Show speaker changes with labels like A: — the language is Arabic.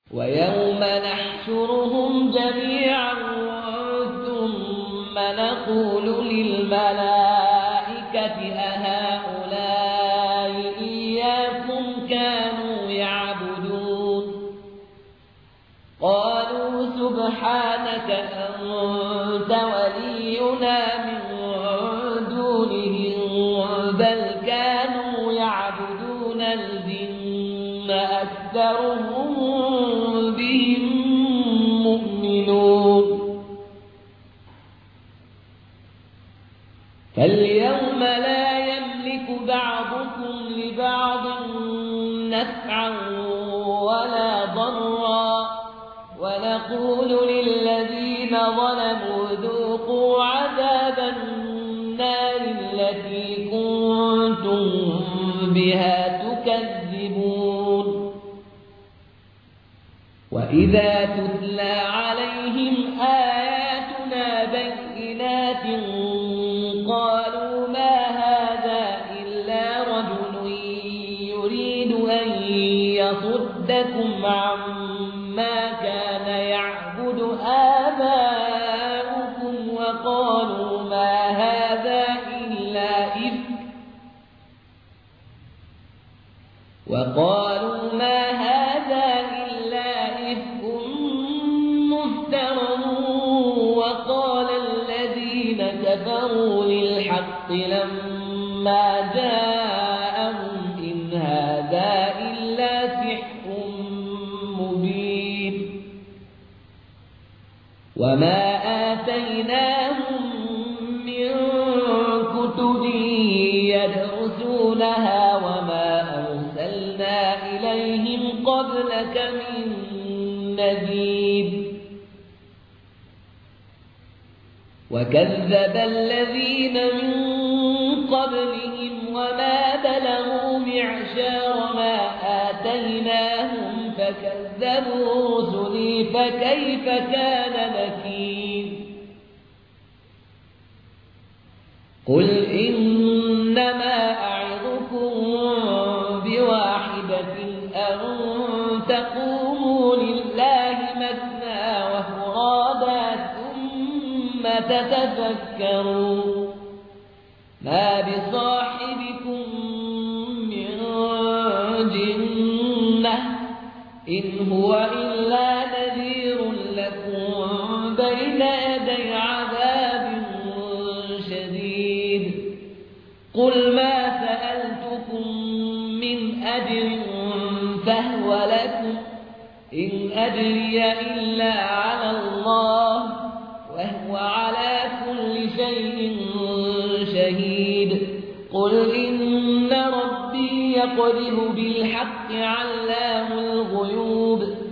A: ويوم نحشرهم جميعا ثم نقول للملائكة أهؤلاء إياكم كانوا يعبدون قالوا سبحانك أنت ولينا من دونهم بل كانوا يعبدون الجن أكثرهم بهم مؤمنون فاليوم لا يملك بعضكم لبعض نفعا ولا ضرا ونقول للذين ظلموا ذوقوا عذاب النار التي كنتم بها تكذبون وإذا تتلى عليهم آياتنا بينات قالوا ما هذا إلا رجل يريد أن يصدكم عما كان يعبد آباؤكم وقالوا ما هذا إلا إفك مفترى وقال الذين كفروا للحق لما جاءهم إن هذا إلا سحر مبين وما آتيناهم من كتب يدرسونها وما أرسلنا إليهم قبلك من نذير وكذب الذين من قبلهم وما بلغوا معشار ما آتيناهم فكذبوا رسلي فكيف كان نكير قل إنما أعظكم بواحدة أن تقوموا لله مثنى وفرادا ثم تتفكروا ما بصاحبكم من جنة إن هو إلا نذير لكم بين يدي عذاب شديد قل ما سألتكم من أجر فهو لكم إن أجري إلا على الله وهو على كل شيء شهيد قل إن ربي يقذف بالحق علام الغيوب